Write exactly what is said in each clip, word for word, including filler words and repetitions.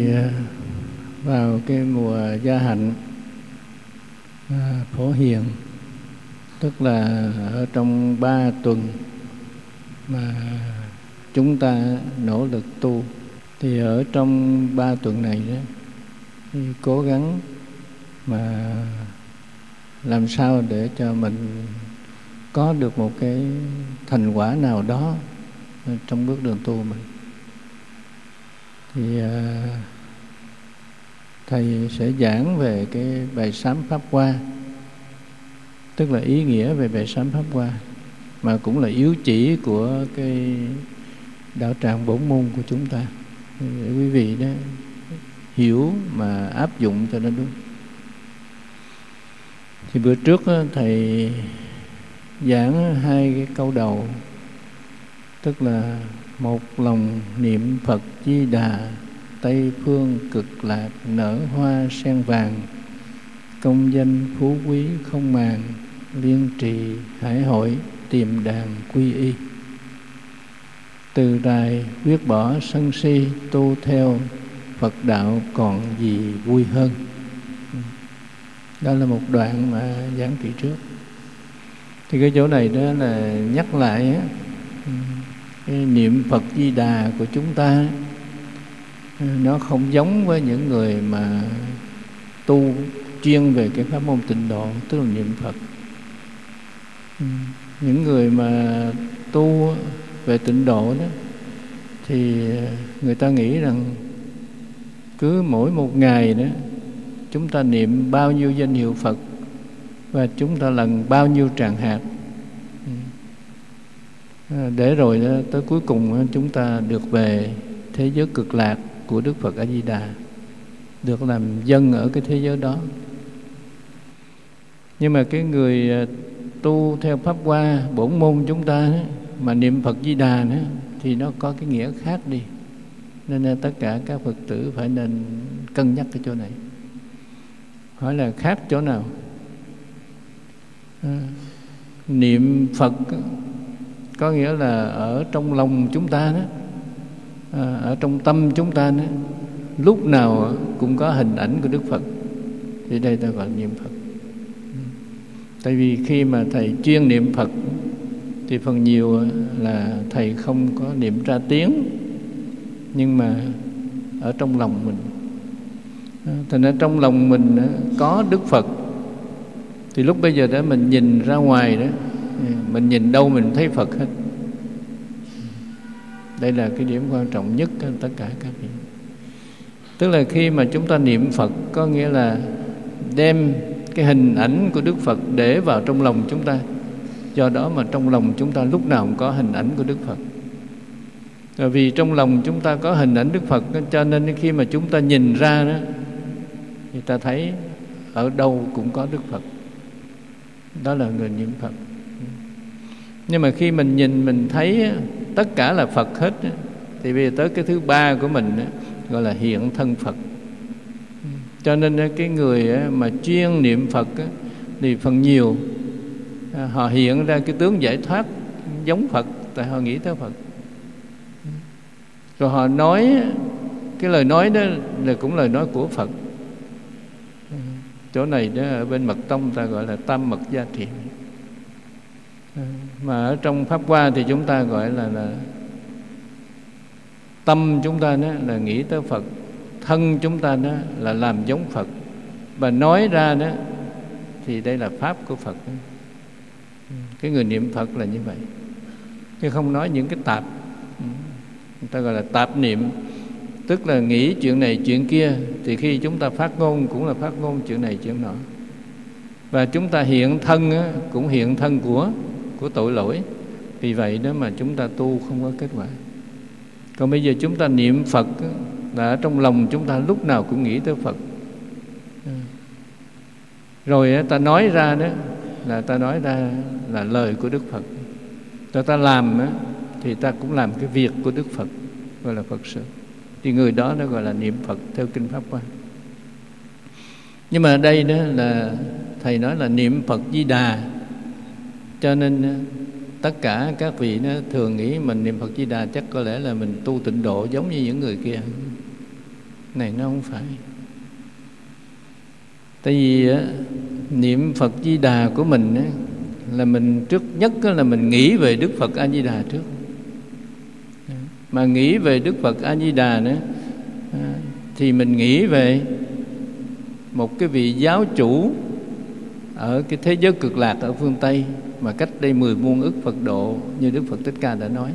vào cái mùa gia hạnh à, phổ hiền, tức là ở trong ba tuần mà chúng ta nỗ lực tu, thì ở trong ba tuần này đó thì cố gắng mà làm sao để cho mình có được một cái thành quả nào đó trong bước đường tu mình. Thì à, thầy sẽ giảng về cái bài sám pháp hoa, tức là ý nghĩa về bài sám pháp hoa, mà cũng là yếu chỉ của cái đạo tràng bổn môn của chúng ta, để quý vị đó hiểu mà áp dụng cho nó đúng. Thì bữa trước đó, thầy giảng hai cái câu đầu, tức là một lòng niệm Phật Di Đà, Tây phương cực lạc nở hoa sen vàng, công danh phú quý không màng, liên trì hải hội tìm đàn quy y. Từ đài quyết bỏ sân si, tu theo Phật đạo còn gì vui hơn. Đó là một đoạn mà giảng kỳ trước. Thì cái chỗ này đó là nhắc lại á, cái niệm Phật Di Đà của chúng ta nó không giống với những người mà tu chuyên về cái pháp môn tịnh độ, tức là niệm Phật. Những người mà tu về tịnh độ đó thì người ta nghĩ rằng cứ mỗi một ngày đó chúng ta niệm bao nhiêu danh hiệu Phật và chúng ta lần bao nhiêu tràng hạt, để rồi đó, tới cuối cùng chúng ta được về thế giới cực lạc của Đức Phật A Di Đà, được làm dân ở cái thế giới đó. Nhưng mà cái người tu theo pháp hoa bổn môn chúng ta đó, mà niệm Phật Di Đà đó, thì nó có cái nghĩa khác đi. Nên là tất cả các Phật tử phải nên cân nhắc cái chỗ này. Hỏi là khác chỗ nào? À, niệm Phật có nghĩa là ở trong lòng chúng ta đó, à, ở trong tâm chúng ta đó, lúc nào cũng có hình ảnh của Đức Phật. Thì đây ta gọi là niệm Phật. Tại vì khi mà thầy chuyên niệm Phật thì phần nhiều là thầy không có niệm ra tiếng, nhưng mà ở trong lòng mình. Thành ra trong lòng mình có Đức Phật, thì lúc bây giờ đó mình nhìn ra ngoài đó, mình nhìn đâu mình thấy Phật hết. Đây là cái điểm quan trọng nhất của tất cả các vị. Tức là khi mà chúng ta niệm Phật có nghĩa là đem cái hình ảnh của Đức Phật để vào trong lòng chúng ta. Do đó mà trong lòng chúng ta lúc nào cũng có hình ảnh của Đức Phật. Rồi vì trong lòng chúng ta có hình ảnh Đức Phật, cho nên khi mà chúng ta nhìn ra đó, thì ta thấy ở đâu cũng có Đức Phật. Đó là người niệm Phật. Nhưng mà khi mình nhìn mình thấy tất cả là Phật hết, thì bây giờ tới cái thứ ba của mình gọi là hiện thân Phật. Cho nên cái người mà chuyên niệm Phật thì phần nhiều họ hiện ra cái tướng giải thoát giống Phật, tại họ nghĩ tới Phật. Rồi họ nói cái lời nói đó là cũng lời nói của Phật. Chỗ này đó ở bên Mật Tông ta gọi là tam mật gia thiện. Mà ở trong Pháp Hoa thì chúng ta gọi là, là tâm chúng ta đó là nghĩ tới Phật, thân chúng ta đó là làm giống Phật, và nói ra đó thì đây là pháp của Phật. Cái người niệm Phật là như vậy, chứ không nói những cái tạp. Người ta gọi là tạp niệm, tức là nghĩ chuyện này chuyện kia, thì khi chúng ta phát ngôn cũng là phát ngôn chuyện này chuyện nọ. Và chúng ta hiện thân á, cũng hiện thân của của tội lỗi. Vì vậy đó mà chúng ta tu không có kết quả. Còn bây giờ chúng ta niệm Phật á, là ở trong lòng chúng ta lúc nào cũng nghĩ tới Phật. Rồi á, ta nói ra đó là ta nói ra là lời của Đức Phật. Rồi ta làm á, thì ta cũng làm cái việc của Đức Phật, gọi là Phật sự. Thì người đó nó gọi là niệm Phật theo kinh Pháp Hoa. Nhưng mà ở đây đó là thầy nói là niệm Phật Di Đà, cho nên tất cả các vị nó thường nghĩ mình niệm Phật Di Đà chắc có lẽ là mình tu tịnh độ giống như những người kia. Này nó không phải. Tại vì á, niệm Phật Di Đà của mình á, là mình trước nhất á, là mình nghĩ về Đức Phật A Di Đà trước. Mà nghĩ về Đức Phật A Di Đà nữa thì mình nghĩ về một cái vị giáo chủ ở cái thế giới cực lạc ở phương Tây mà cách đây mười muôn ức Phật độ, như Đức Phật Thích Ca đã nói.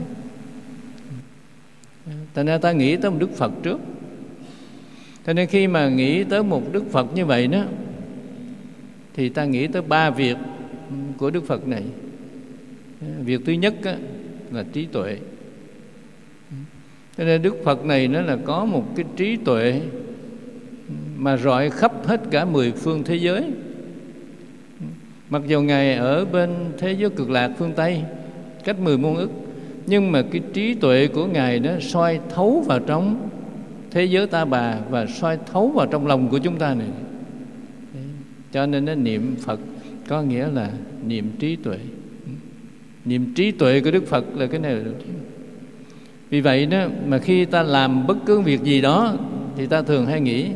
Thành ra ta nghĩ tới một Đức Phật trước. Cho nên khi mà nghĩ tới một Đức Phật như vậy đó, thì ta nghĩ tới ba việc của Đức Phật này. Việc thứ nhất á, là trí tuệ. Cho nên Đức Phật này nó là có một cái trí tuệ mà rọi khắp hết cả mười phương thế giới. Mặc dù Ngài ở bên thế giới cực lạc phương Tây, cách mười muôn ức, nhưng mà cái trí tuệ của Ngài nó soi thấu vào trong thế giới ta bà và soi thấu vào trong lòng của chúng ta này. Cho nên nó niệm Phật có nghĩa là niệm trí tuệ. Niệm trí tuệ của Đức Phật là cái này là đầu tiên. Vì vậy đó mà khi ta làm bất cứ việc gì đó thì ta thường hay nghĩ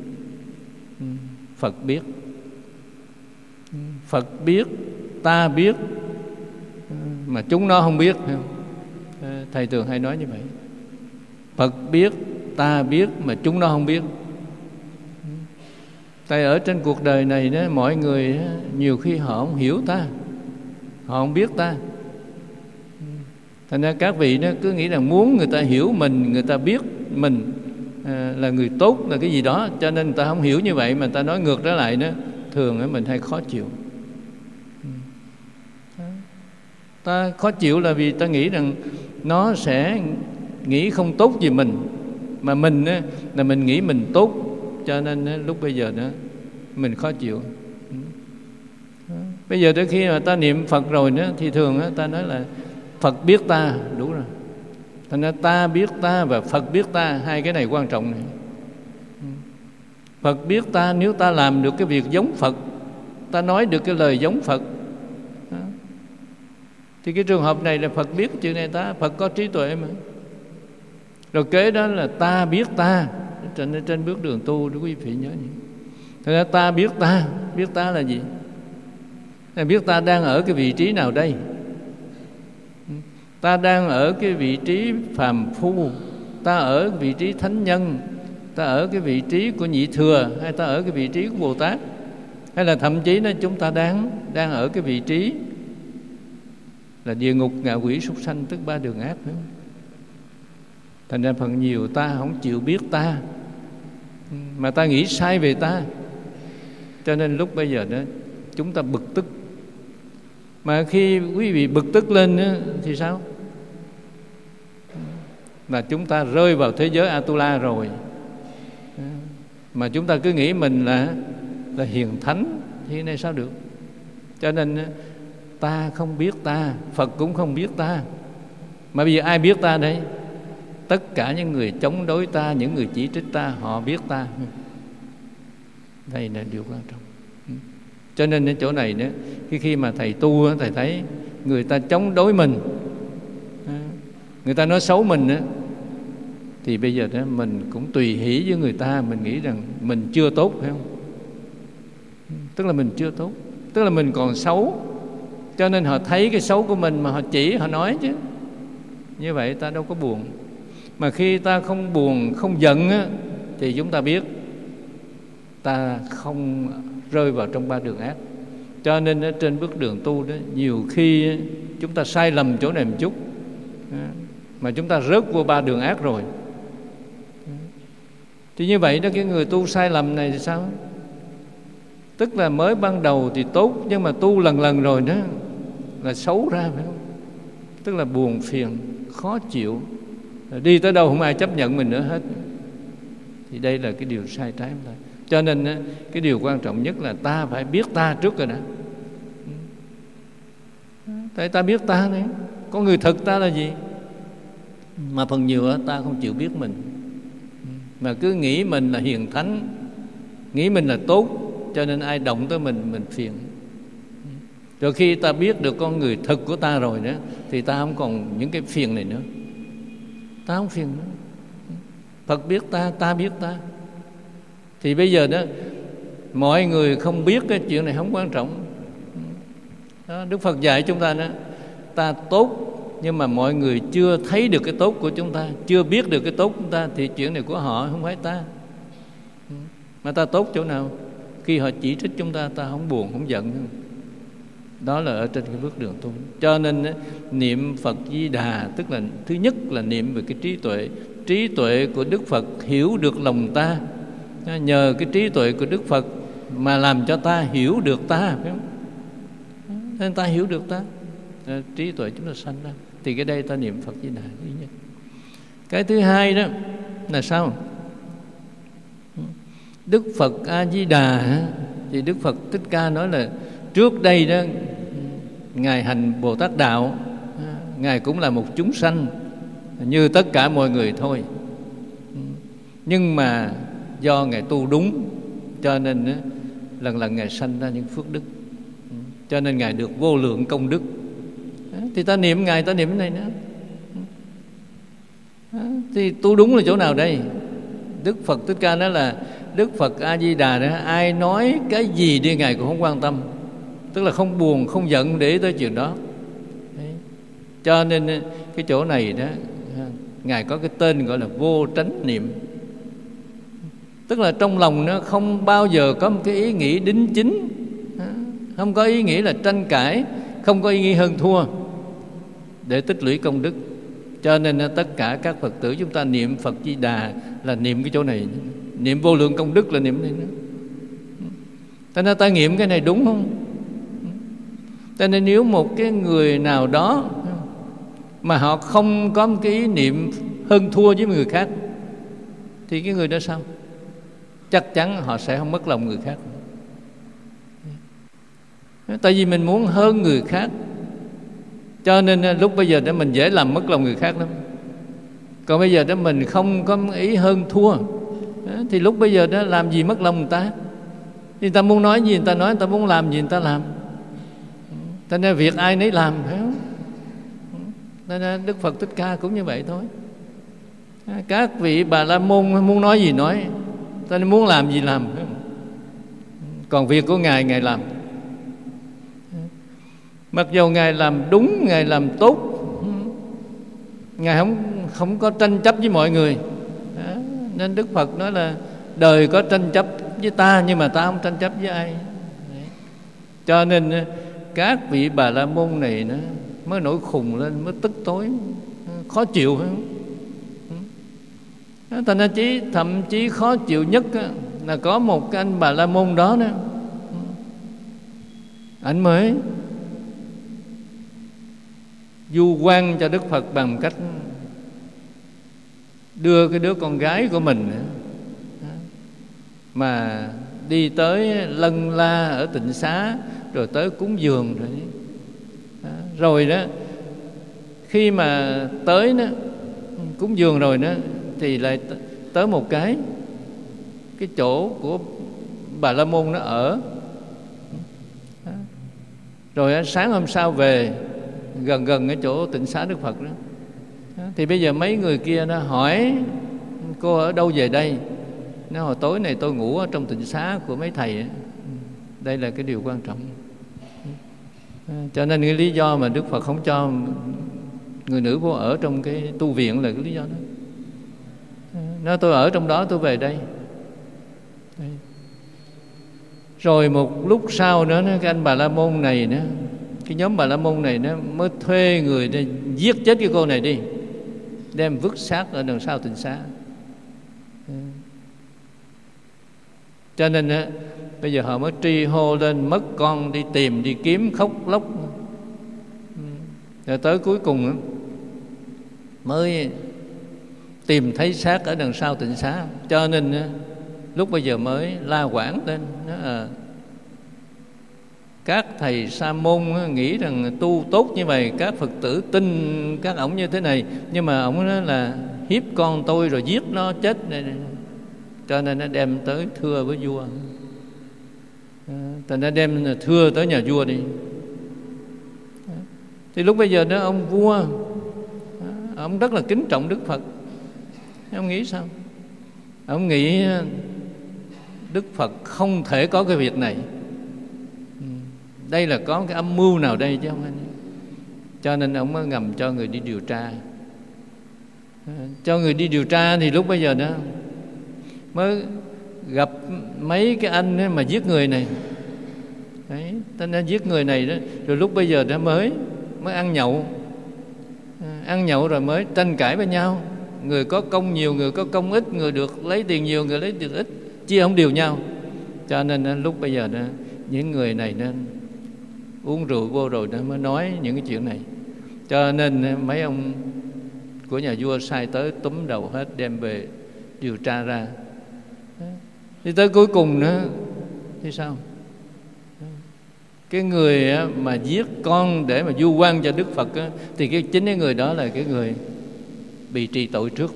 Phật biết. Phật biết, ta biết, mà chúng nó không biết. Thầy thường hay nói như vậy. Phật biết, ta biết, mà chúng nó không biết. Tại ở trên cuộc đời này đó, mọi người nhiều khi họ không hiểu ta, họ không biết ta. Thành ra các vị đó cứ nghĩ rằng muốn người ta hiểu mình, người ta biết mình à, là người tốt, là cái gì đó, cho nên người ta không hiểu như vậy mà người ta nói ngược trở lại đó, thường á mình hay khó chịu. Ta khó chịu là vì ta nghĩ rằng nó sẽ nghĩ không tốt về mình, mà mình á, là mình nghĩ mình tốt, cho nên á, lúc bây giờ đó mình khó chịu. Bây giờ tới khi mà ta niệm Phật rồi đó, thì thường á, ta nói là Phật biết ta, đủ rồi. Thành ra ta biết ta và Phật biết ta, hai cái này quan trọng này. Phật biết ta, nếu ta làm được cái việc giống Phật, ta nói được cái lời giống Phật, thì cái trường hợp này là Phật biết chuyện này ta, Phật có trí tuệ mà. Rồi kế đó là ta biết ta, trên, trên bước đường tu đó quý vị nhớ nhỉ. Thật ra ta biết ta, biết ta là gì? Là biết ta đang ở cái vị trí nào đây? Ta đang ở cái vị trí phàm phu, ta ở vị trí thánh nhân, ta ở cái vị trí của nhị thừa, hay ta ở cái vị trí của Bồ Tát, hay là thậm chí là chúng ta đang đang ở cái vị trí là địa ngục, ngạ quỷ, súc sanh, tức ba đường ác nữa. Thành ra phần nhiều ta không chịu biết ta, mà ta nghĩ sai về ta, cho nên lúc bây giờ đó chúng ta bực tức. Mà khi quý vị bực tức lên đó, thì sao? Là chúng ta rơi vào thế giới Atula rồi. Mà chúng ta cứ nghĩ mình là là hiền thánh, thì này sao được? Cho nên ta không biết ta, Phật cũng không biết ta. Mà bây giờ ai biết ta đây? Tất cả những người chống đối ta, những người chỉ trích ta, họ biết ta. Đây là điều quan trọng. Cho nên ở chỗ này nữa, khi khi mà thầy tu, thầy thấy người ta chống đối mình, người ta nói xấu mình đó, thì bây giờ đó mình cũng tùy hỷ với người ta, mình nghĩ rằng mình chưa tốt, phải không? Tức là mình chưa tốt, tức là mình còn xấu, cho nên họ thấy cái xấu của mình mà họ chỉ, họ nói chứ. Như vậy ta đâu có buồn. Mà khi ta không buồn, không giận á, thì chúng ta biết ta không rơi vào trong ba đường ác. Cho nên ở trên bước đường tu đó, nhiều khi chúng ta sai lầm chỗ này một chút mà chúng ta rớt vô ba đường ác rồi. Thì như vậy đó, cái người tu sai lầm này thì sao? Tức là mới ban đầu thì tốt, nhưng mà tu lần lần rồi đó là xấu ra, phải không? Tức là buồn phiền, khó chịu, đi tới đâu không ai chấp nhận mình nữa hết. Thì đây là cái điều sai trái của ta. Cho nên cái điều quan trọng nhất là ta phải biết ta trước rồi đã. Tại ta biết ta đấy, có người thực ta là gì? Mà phần nhiều ta không chịu biết mình, mà cứ nghĩ mình là hiền thánh, nghĩ mình là tốt, cho nên ai động tới mình, mình phiền. Rồi khi ta biết được con người thực của ta rồi đó, thì ta không còn những cái phiền này nữa. Ta không phiền nữa. Phật biết ta, ta biết ta. Thì bây giờ đó mọi người không biết cái chuyện này không quan trọng đó, Đức Phật dạy chúng ta đó, ta tốt nhưng mà mọi người chưa thấy được cái tốt của chúng ta, chưa biết được cái tốt của chúng ta, thì chuyện này của họ không phải ta. Mà ta tốt chỗ nào? Khi họ chỉ trích chúng ta, ta không buồn, không giận. Đó là ở trên cái bước đường tu. Cho nên niệm Phật Di Đà, tức là thứ nhất là niệm về cái trí tuệ. Trí tuệ của Đức Phật hiểu được lòng ta. Nhờ cái trí tuệ của Đức Phật mà làm cho ta hiểu được ta, phải không? Nên ta hiểu được ta, trí tuệ chúng ta sanh ra. Thì cái đây ta niệm Phật Di Đà thứ nhất. Cái thứ hai đó là sao? Đức Phật A Di Đà thì Đức Phật Thích Ca nói là trước đây đó Ngài hành Bồ Tát Đạo, Ngài cũng là một chúng sanh như tất cả mọi người thôi. Nhưng mà do Ngài tu đúng, cho nên lần lần Ngài sanh ra những phước đức, cho nên Ngài được vô lượng công đức. Thì ta niệm Ngài, ta niệm cái này nữa. Thì tu đúng là chỗ nào đây? Đức Phật Thích Ca nói là Đức Phật A Di Đà đó, ai nói cái gì đi Ngài cũng không quan tâm, tức là không buồn, không giận để ý tới chuyện đó. Đấy. Cho nên cái chỗ này đó Ngài có cái tên gọi là vô tránh niệm. Tức là trong lòng nó không bao giờ có một cái ý nghĩ đính chính, không có ý nghĩ là tranh cãi, không có ý nghĩ hơn thua để tích lũy công đức. Cho nên tất cả các Phật tử chúng ta niệm Phật Di Đà là niệm cái chỗ này, niệm vô lượng công đức là niệm này nữa. Cho nên ta nghiệm cái này đúng không? Cho nên nếu một cái người nào đó mà họ không có một cái ý niệm hơn thua với người khác, thì cái người đó sao? Chắc chắn họ sẽ không mất lòng người khác. Tại vì mình muốn hơn người khác, cho nên lúc bây giờ đó mình dễ làm mất lòng người khác lắm. Còn bây giờ đó mình không có ý hơn thua, thì lúc bây giờ đó làm gì mất lòng người ta. Người ta muốn nói gì người ta nói, người ta muốn làm gì người ta làm. Cho nên việc ai nấy làm, phải không? Nên Đức Phật Thích Ca cũng như vậy thôi. Các vị Bà La Môn muốn nói gì nói, ta nên muốn làm gì làm, phải không? Còn việc của Ngài, Ngài làm. Mặc dù Ngài làm đúng, Ngài làm tốt, Ngài không không có tranh chấp với mọi người. Đó. Nên Đức Phật nói là đời có tranh chấp với ta, nhưng mà ta không tranh chấp với ai. Đấy. Cho nên các vị Bà La Môn này nó mới nổi khùng lên, mới tức tối, khó chịu, phải không? Thành ra chí thậm chí khó chịu nhất là có một cái anh Bà La Môn đó nữa, anh mới du quan cho Đức Phật bằng cách đưa cái đứa con gái của mình mà đi tới Lân La ở Tịnh Xá, rồi tới cúng dường rồi đó. Rồi đó khi mà tới đó cúng dường rồi đó thì lại tới một cái cái chỗ của Bà La Môn nó ở. Rồi sáng hôm sau về gần gần cái chỗ Tịnh Xá Đức Phật đó, thì bây giờ mấy người kia nó hỏi cô ở đâu về đây. Nó hồi tối này tôi ngủ ở trong Tịnh Xá của mấy thầy. Đây là cái điều quan trọng. Cho nên cái lý do mà Đức Phật không cho người nữ vô ở trong cái tu viện là cái lý do đó. Nó tôi ở trong đó, tôi về đây. Đây. Rồi một lúc sau nữa cái anh Bà La Môn này nữa, cái nhóm Bà La Môn này nó mới thuê người để giết chết cái cô này đi, đem vứt xác ở đằng sau Tịnh Xá. Cho nên á, bây giờ họ mới tri hô lên, mất con đi tìm, đi kiếm, khóc lóc. Rồi tới cuối cùng á, mới tìm thấy xác ở đằng sau Tịnh Xá. Cho nên á, lúc bây giờ mới la quảng lên. À, các thầy Sa môn nghĩ rằng tu tốt như vậy, các Phật tử tin các ổng như thế này, nhưng mà ổng nói là hiếp con tôi rồi giết nó chết này. Cho nên nó đem tới thưa với vua. Thành ra đem thưa tới nhà vua đi. Thì lúc bây giờ đó ông vua, ông rất là kính trọng Đức Phật. Ông nghĩ sao? Ông nghĩ Đức Phật không thể có cái việc này. Đây là có cái âm mưu nào đây chứ không anh? Cho nên ông mới ngầm cho người đi điều tra. Cho người đi điều tra thì lúc bây giờ đó mới gặp mấy cái anh ấy mà giết người này. Đấy, tên đã giết người này đó. Rồi lúc bây giờ đã mới mới ăn nhậu. Ăn nhậu rồi mới tranh cãi với nhau. Người có công nhiều, người có công ít, người được lấy tiền nhiều, người lấy tiền ít, chia không đều nhau. Cho nên lúc bây giờ đó, những người này nó uống rượu vô rồi nó mới nói những cái chuyện này. Cho nên mấy ông của nhà vua sai tới túm đầu hết, đem về điều tra ra. Thì tới cuối cùng nữa thì sao? Cái người mà giết con để mà vu oan cho Đức Phật á, thì cái chính cái người đó là cái người bị trị tội trước.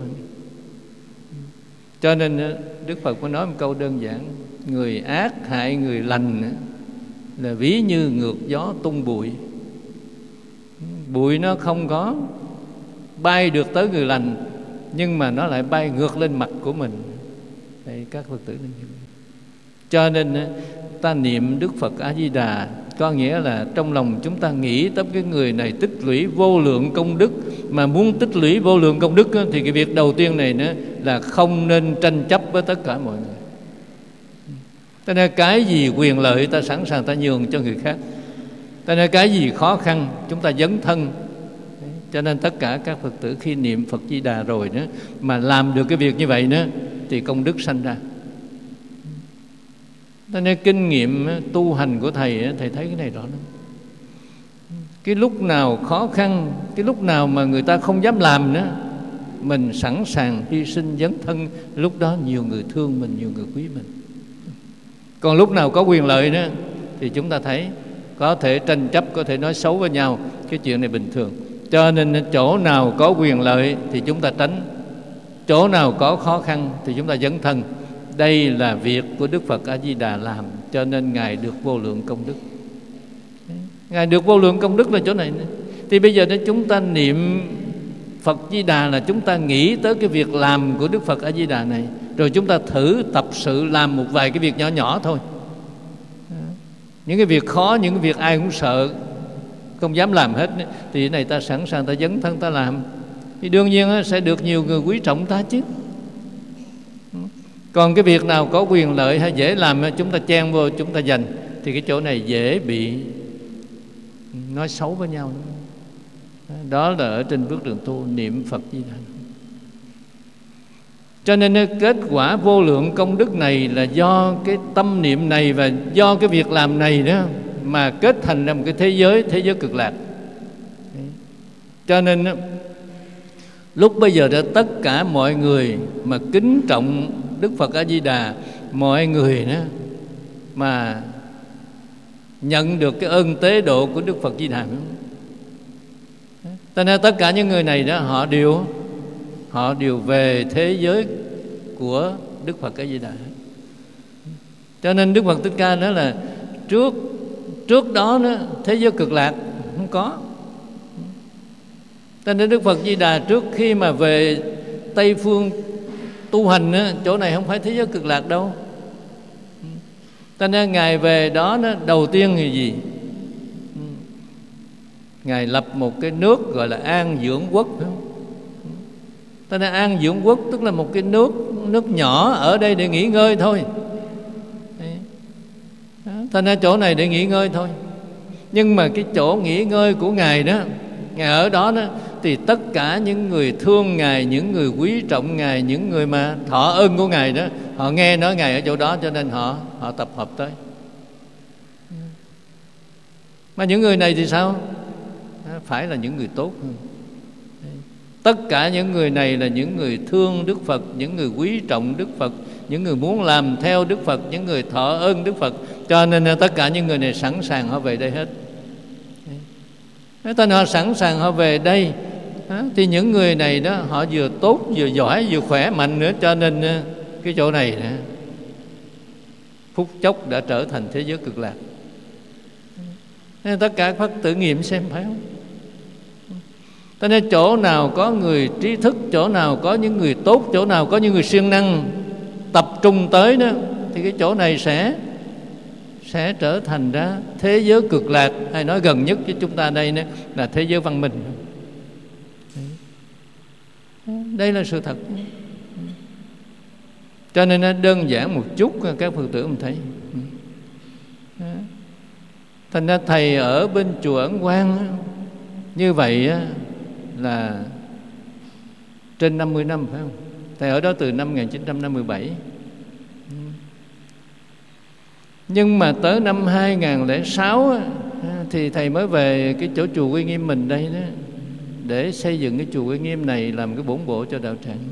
Cho nên Đức Phật mới nói một câu đơn giản: người ác hại người lành là ví như ngược gió tung bụi. Bụi nó không có bay được tới người lành, nhưng mà nó lại bay ngược lên mặt của mình. Đây các Phật tử nên hiểu. Cho nên ta niệm Đức Phật A Di Đà có nghĩa là trong lòng chúng ta nghĩ tới cái người này tích lũy vô lượng công đức. Mà muốn tích lũy vô lượng công đức thì cái việc đầu tiên này nữa là không nên tranh chấp với tất cả mọi người. Cho nên cái gì quyền lợi ta sẵn sàng ta nhường cho người khác. Cho nên cái gì khó khăn chúng ta dấn thân. Cho nên tất cả các Phật tử khi niệm Phật Di Đà rồi nữa mà làm được cái việc như vậy nữa thì công đức sanh ra. Cho nên kinh nghiệm tu hành của Thầy, Thầy thấy cái này rõ lắm. Cái lúc nào khó khăn, cái lúc nào mà người ta không dám làm nữa, mình sẵn sàng hy sinh dấn thân. Lúc đó nhiều người thương mình, nhiều người quý mình. Còn lúc nào có quyền lợi nữa thì chúng ta thấy có thể tranh chấp, có thể nói xấu với nhau. Cái chuyện này bình thường. Cho nên chỗ nào có quyền lợi thì chúng ta tránh, chỗ nào có khó khăn thì chúng ta dấn thân. Đây là việc của Đức Phật A Di Đà làm, cho nên Ngài được vô lượng công đức. Ngài được vô lượng công đức là chỗ này. Thì bây giờ chúng ta niệm Phật Di Đà là chúng ta nghĩ tới cái việc làm của Đức Phật A Di Đà này, rồi chúng ta thử tập sự làm một vài cái việc nhỏ nhỏ thôi. Những cái việc khó, những cái việc ai cũng sợ, không dám làm hết, thì cái này ta sẵn sàng ta dấn thân ta làm, thì đương nhiên sẽ được nhiều người quý trọng ta chứ. Còn cái việc nào có quyền lợi hay dễ làm chúng ta chen vô, chúng ta giành, thì cái chỗ này dễ bị nói xấu với nhau. Đó là ở trên bước đường tu niệm Phật Di Đà. Cho nên kết quả vô lượng công đức này là do cái tâm niệm này và do cái việc làm này đó mà kết thành ra một cái thế giới, thế giới cực lạc. Cho nên lúc bây giờ đã tất cả mọi người mà kính trọng Đức Phật A Di Đà, mọi người đó mà nhận được cái ơn tế độ của Đức Phật Di Đà. Cho nên tất cả những người này đó họ đều họ đều về thế giới của Đức Phật A Di Đà. Cho nên Đức Phật Thích Ca nói là trước trước đó đó thế giới cực lạc không có. Cho nên Đức Phật Di Đà trước khi mà về Tây Phương tu hành đó, chỗ này không phải thế giới cực lạc đâu. Cho nên Ngài về đó, đó đầu tiên thì gì? Ngài lập một cái nước gọi là An Dưỡng Quốc. Cho nên An Dưỡng Quốc tức là một cái nước nước nhỏ ở đây để nghỉ ngơi thôi. Cho nên chỗ này để nghỉ ngơi thôi. Nhưng mà cái chỗ nghỉ ngơi của Ngài đó, Ngài ở đó đó thì tất cả những người thương Ngài, những người quý trọng Ngài, những người mà thọ ơn của Ngài đó, họ nghe nói Ngài ở chỗ đó cho nên họ họ tập hợp tới. Mà những người này thì sao? Phải là những người tốt hơn. Tất cả những người này là những người thương Đức Phật, những người quý trọng Đức Phật, những người muốn làm theo Đức Phật, những người thọ ơn Đức Phật. Cho nên tất cả những người này sẵn sàng họ về đây hết. Thế nên họ sẵn sàng họ về đây. Thì những người này đó họ vừa tốt, vừa giỏi, vừa khỏe mạnh nữa. Cho nên cái chỗ này đó, phút chốc đã trở thành thế giới cực lạc. Nên tất cả Phật tử nghiệm xem phải không? Cho nên chỗ nào có người trí thức, chỗ nào có những người tốt, chỗ nào có những người siêng năng tập trung tới đó, thì cái chỗ này sẽ sẽ trở thành ra thế giới cực lạc, hay nói gần nhất với chúng ta đây nữa là thế giới văn minh. Đây là sự thật. Cho nên nó đơn giản một chút các Phật tử mình thấy. Thành ra thầy ở bên chùa Ấn Quang như vậy là trên năm mươi năm, phải không? Thầy ở đó từ năm một nghìn chín trăm năm mươi bảy. Nhưng mà tới năm hai nghìn không trăm lẻ sáu thì thầy mới về cái chỗ chùa Uy Nghiêm mình đây đó, để xây dựng cái chùa Uy Nghiêm này làm cái bổn bộ cho đạo tràng.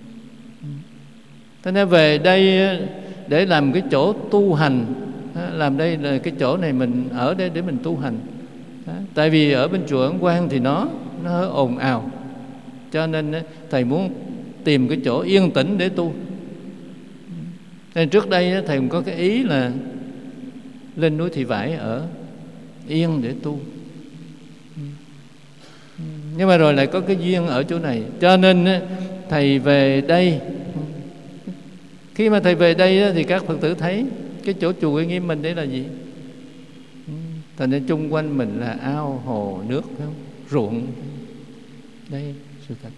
Thế nên về đây để làm cái chỗ tu hành, làm đây là cái chỗ này mình ở đây để mình tu hành. Tại vì ở bên chùa Ấn Quang thì nó nó hơi ồn ào, cho nên thầy muốn tìm cái chỗ yên tĩnh để tu. Nên trước đây thầy cũng có cái ý là lên núi Thị Vải ở yên để tu, nhưng mà rồi lại có cái duyên ở chỗ này, cho nên thầy về đây. Khi mà thầy về đây thì các Phật tử thấy cái chỗ chùa Uy Nghiêm mình đấy là gì? Thành ra chung quanh mình là ao hồ nước, phải không? Ruộng. Đây sự thật.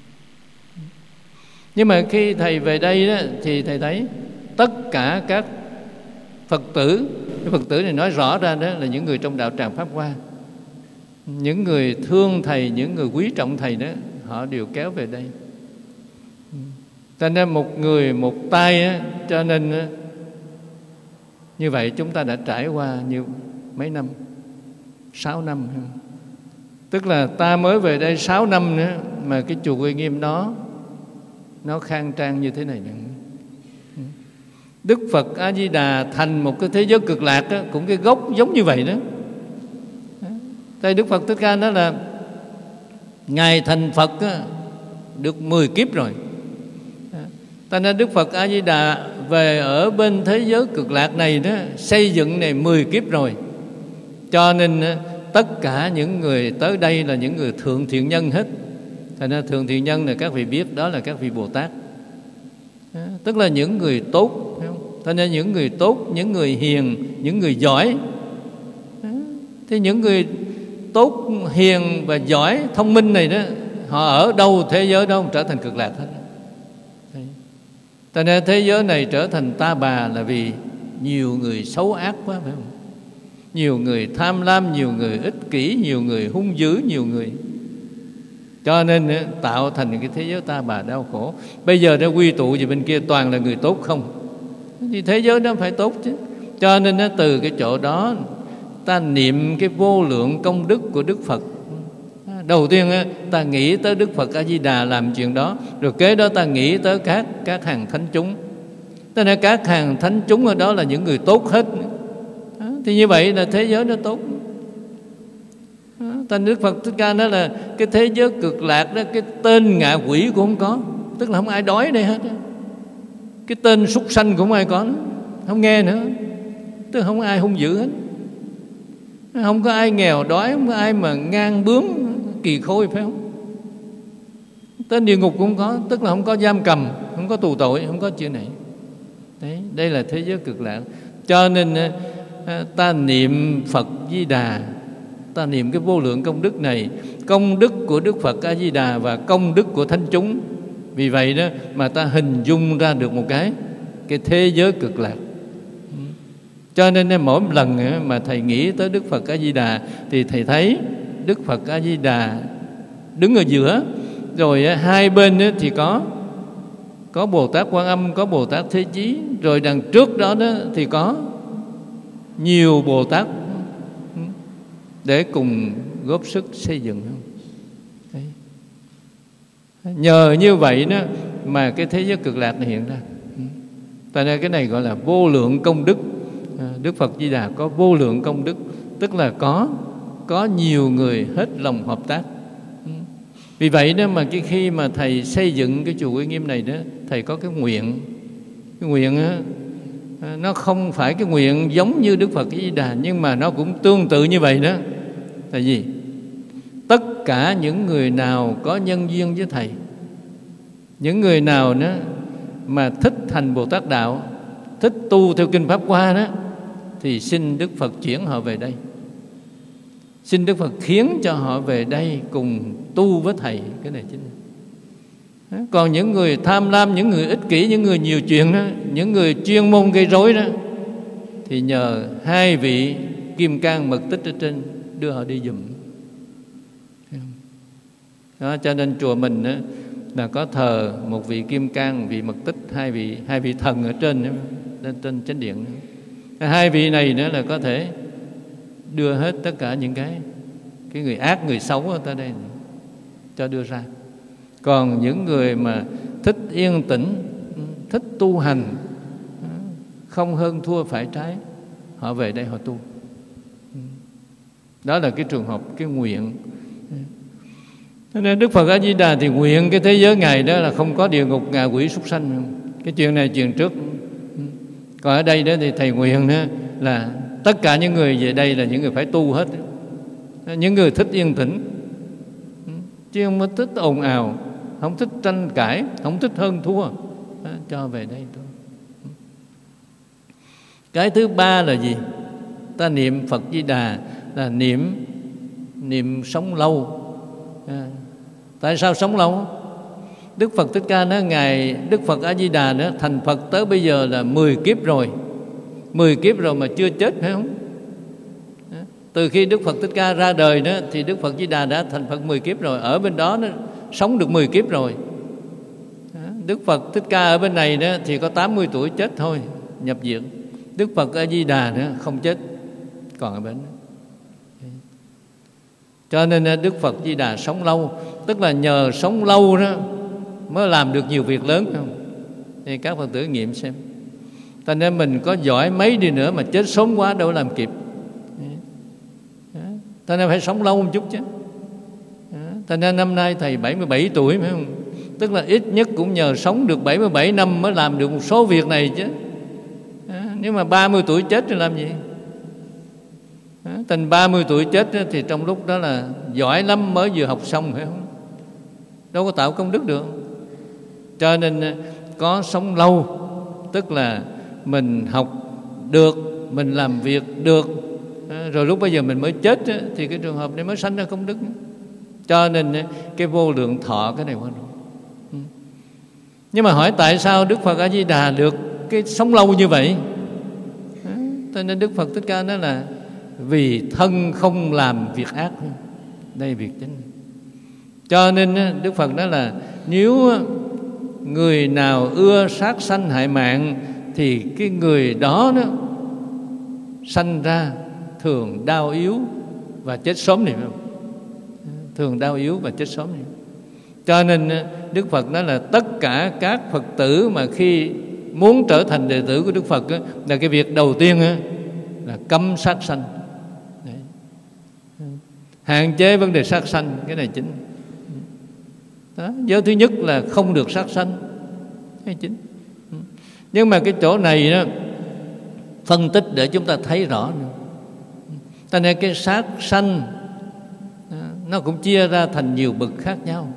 Nhưng mà khi thầy về đây đó, thì thầy thấy tất cả các Phật tử, cái Phật tử này nói rõ ra đó là những người trong đạo tràng Pháp Hoa, những người thương thầy, những người quý trọng thầy đó, họ đều kéo về đây. Cho nên một người một tay á, cho nên á, như vậy chúng ta đã trải qua như mấy năm, sáu năm. Tức là ta mới về đây sáu năm nữa mà cái chùa Uy Nghiêm đó nó khang trang như thế này nữa. Đức Phật A Di Đà thành một cái thế giới cực lạc đó, cũng cái gốc giống như vậy đó. Tại Đức Phật Thích Ca nói là Ngài thành Phật á, được mười kiếp rồi. Ta nên Đức Phật A Di Đà về ở bên thế giới cực lạc này đó, xây dựng này mười kiếp rồi. Cho nên tất cả những người tới đây là những người thượng thiện nhân hết. Thành ra thượng thiện nhân là các vị biết đó là các vị Bồ Tát, tức là những người tốt. Thành ra những người tốt, những người hiền, những người giỏi. Thì những người tốt, hiền và giỏi, thông minh này đó, họ ở đâu thế giới đó trở thành cực lạc hết. Thành ra thế giới này trở thành ta bà là vì nhiều người xấu ác quá, phải không? Nhiều người tham lam, nhiều người ích kỷ, nhiều người hung dữ, nhiều người, cho nên tạo thành cái thế giới ta bà đau khổ. Bây giờ nó quy tụ về bên kia toàn là người tốt không, thì thế giới đó phải tốt chứ. Cho nên từ cái chỗ đó ta niệm cái vô lượng công đức của Đức Phật. Đầu tiên ta nghĩ tới Đức Phật A Di Đà làm chuyện đó, rồi kế đó ta nghĩ tới các các hàng thánh chúng. Tức là các hàng thánh chúng ở đó là những người tốt hết. Thì như vậy là thế giới nó tốt. Thành Đức Phật Thích Ca nói là cái thế giới cực lạc đó, cái tên ngạ quỷ cũng không có, tức là không ai đói đây hết. Cái tên súc sanh cũng không ai có, không nghe nữa, tức là không ai hung dữ hết. Không có ai nghèo đói, không có ai mà ngang bướng kỳ khôi, phải không? Tên địa ngục cũng không có, tức là không có giam cầm, không có tù tội, không có chuyện này. Đấy, đây là thế giới cực lạc. Cho nên ta niệm Phật Di Đà, ta niệm cái vô lượng công đức này, công đức của Đức Phật A Di Đà và công đức của thánh chúng. Vì vậy đó mà ta hình dung ra được một cái cái thế giới cực lạc. Cho nên mỗi một lần mà thầy nghĩ tới Đức Phật A Di Đà thì thầy thấy Đức Phật A Di Đà đứng ở giữa, rồi hai bên thì có có Bồ Tát Quan Âm, có Bồ Tát Thế Chí, rồi đằng trước đó, đó thì có nhiều Bồ Tát để cùng góp sức xây dựng. Đấy. Nhờ như vậy đó mà cái thế giới cực lạc này hiện ra. Tại nên cái này gọi là vô lượng công đức. Đức Phật Di Đà có vô lượng công đức, tức là có có nhiều người hết lòng hợp tác. Vì vậy đó mà cái khi mà thầy xây dựng cái chùa Uy Nghiêm này đó, thầy có cái nguyện. Cái nguyện đó, nó không phải cái nguyện giống như Đức Phật Di Đà, nhưng mà nó cũng tương tự như vậy đó. Là gì? Tất cả những người nào có nhân duyên với thầy, những người nào đó mà thích thành Bồ Tát Đạo, thích tu theo kinh Pháp Hoa đó, thì xin Đức Phật chuyển họ về đây. Xin Đức Phật khiến cho họ về đây cùng tu với Thầy. Cái này chính là. Còn những người tham lam, những người ích kỷ, những người nhiều chuyện đó, những người chuyên môn gây rối đó, thì nhờ hai vị Kim Cang Mật Tích ở trên đưa họ đi giùm. Đó, cho nên chùa mình đó, là có thờ một vị Kim Cang, một vị Mật Tích, hai vị hai vị thần ở trên đó, trên, trên chánh điện đó. Hai vị này nữa là có thể đưa hết tất cả những cái cái người ác, người xấu ở tới đây cho đưa ra. Còn những người mà thích yên tĩnh, thích tu hành, không hơn thua phải trái, họ về đây họ tu. Đó là cái trường hợp, cái nguyện. Cho nên Đức Phật A Di Đà thì nguyện cái thế giới Ngài đó là không có địa ngục, ngạ quỷ, súc sanh. Cái chuyện này chuyện trước. Còn ở đây đó thì Thầy nguyện đó là tất cả những người về đây là những người phải tu hết. Những người thích yên tĩnh, chứ không thích ồn ào, không thích tranh cãi, không thích hơn thua, cho về đây thôi. Cái thứ ba là gì? Ta niệm Phật Di Đà là niệm niệm sống lâu. À, tại sao sống lâu? Đức Phật Thích Ca nói Ngài Đức Phật A Di Đà nữa thành Phật tới bây giờ là mười kiếp rồi. Mười kiếp rồi mà chưa chết, phải không? Từ khi Đức Phật Thích Ca ra đời đó thì Đức Phật Di Đà đã thành Phật mười kiếp rồi. Ở bên đó nó sống được mười kiếp rồi. Đức Phật Thích Ca ở bên này đó thì có tám mươi tuổi chết thôi, nhập viện. Đức Phật A Di Đà đó không chết, còn ở bên đó. Cho nên Đức Phật Di Đà sống lâu, tức là nhờ sống lâu đó mới làm được nhiều việc lớn, không? Thì các Phật tử nghiệm xem. Cho nên mình có giỏi mấy đi nữa mà chết sớm quá đâu làm kịp. Cho nên phải sống lâu một chút chứ. Cho nên năm nay Thầy bảy mươi bảy tuổi, phải không? Tức là ít nhất cũng nhờ sống được bảy mươi bảy năm mới làm được một số việc này chứ. Nếu mà ba mươi tuổi chết thì làm gì? Thành ba mươi tuổi chết thì trong lúc đó là giỏi lắm, mới vừa học xong, phải không? Đâu có tạo công đức được. Cho nên có sống lâu, tức là mình học được, mình làm việc được, rồi lúc bây giờ mình mới chết thì cái trường hợp này mới sanh ra công đức. Cho nên cái vô lượng thọ cái này quan trọng. Nhưng mà hỏi tại sao Đức Phật A Di Đà được cái sống lâu như vậy? Cho nên Đức Phật Thích Ca nói là vì thân không làm việc ác. Đây việc chính. Cho nên Đức Phật nói là nếu người nào ưa sát sanh hại mạng thì cái người đó, đó sanh ra thường đau yếu và chết sớm này, phải không? Thường đau yếu và chết sớm này. Cho nên Đức Phật nói là tất cả các Phật tử mà khi muốn trở thành đệ tử của Đức Phật đó, là cái việc đầu tiên đó, là cấm sát sanh. Đấy. Hạn chế vấn đề sát sanh, cái này chính. Đó, giới thứ nhất là không được sát sanh, cái chính. Nhưng mà cái chỗ này đó, phân tích để chúng ta thấy rõ nữa. Cho nên cái sát sanh nó cũng chia ra thành nhiều bậc khác nhau.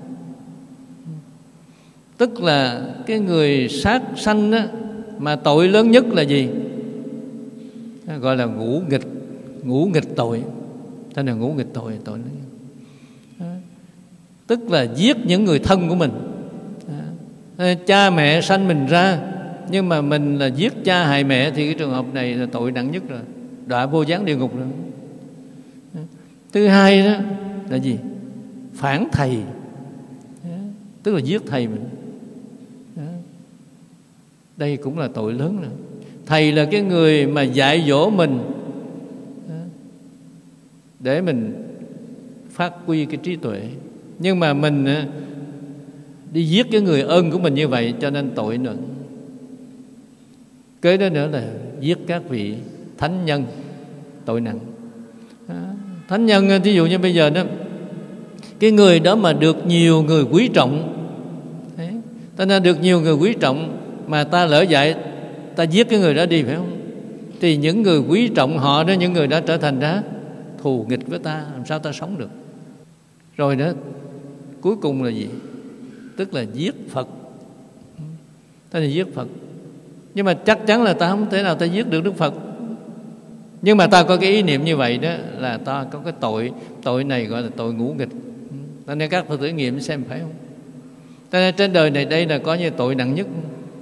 Tức là cái người sát sanh đó, mà tội lớn nhất là gì? Gọi là ngũ nghịch, ngũ nghịch tội. Thế là ngũ nghịch tội, tội lớn nhất. Tức là giết những người thân của mình. Cha mẹ sanh mình ra, nhưng mà mình là giết cha hại mẹ, thì cái trường hợp này là tội nặng nhất rồi, đọa vô gián địa ngục rồi. Thứ hai đó là gì? Phản thầy, tức là giết thầy mình. Đây cũng là tội lớn rồi. Thầy là cái người mà dạy dỗ mình để mình phát huy cái trí tuệ, nhưng mà mình đi giết cái người ơn của mình như vậy, cho nên tội nữa. Kế đó nữa là giết các vị thánh nhân, tội nặng. Thánh nhân thí dụ như bây giờ đó, cái người đó mà được nhiều người quý trọng, ta nên được nhiều người quý trọng, mà ta lỡ dại ta giết cái người đó đi, phải không? Thì những người quý trọng họ đó, những người đó trở thành ra thù nghịch với ta, làm sao ta sống được? Rồi đó, cuối cùng là gì? Tức là giết Phật. Ta là giết Phật. Nhưng mà chắc chắn là ta không thể nào ta giết được Đức Phật. Nhưng mà ta có cái ý niệm như vậy đó, là ta có cái tội. Tội này gọi là tội ngũ nghịch. Cho nên các Phật tử nghiệm xem phải không? Cho nên trên đời này đây là có như tội nặng nhất.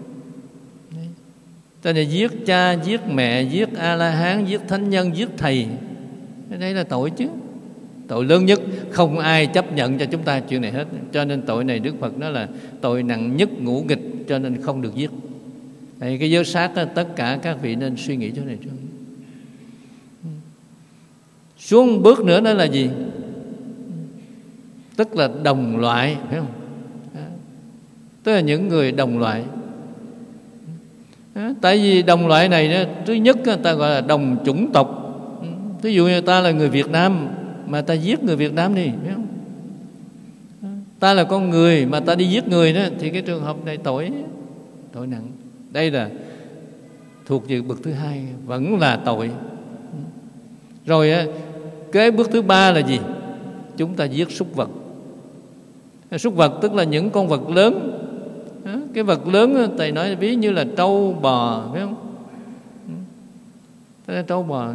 Cho nên giết cha, giết mẹ, giết A-la-hán, giết thánh nhân, giết thầy, đây là tội chứ. Tội lớn nhất, không ai chấp nhận cho chúng ta chuyện này hết. Cho nên tội này Đức Phật nói là tội nặng nhất ngũ nghịch, cho nên không được giết. Đây, cái giới sát đó, tất cả các vị nên suy nghĩ chỗ này trước. Xuống bước nữa đó là gì? Tức là đồng loại, phải không? Tức là những người đồng loại. Tại vì đồng loại này đó, thứ nhất ta gọi là đồng chủng tộc. Ví dụ như ta là người Việt Nam mà ta giết người Việt Nam đi, phải không? Ta là con người mà ta đi giết người đó, thì cái trường hợp này tội tội nặng. Đây là thuộc về bậc thứ hai, vẫn là tội. Rồi cái bước thứ ba là gì? Chúng ta giết súc vật. Súc vật tức là những con vật lớn. Cái vật lớn thầy nói ví như là trâu bò, phải không? Thế là trâu bò.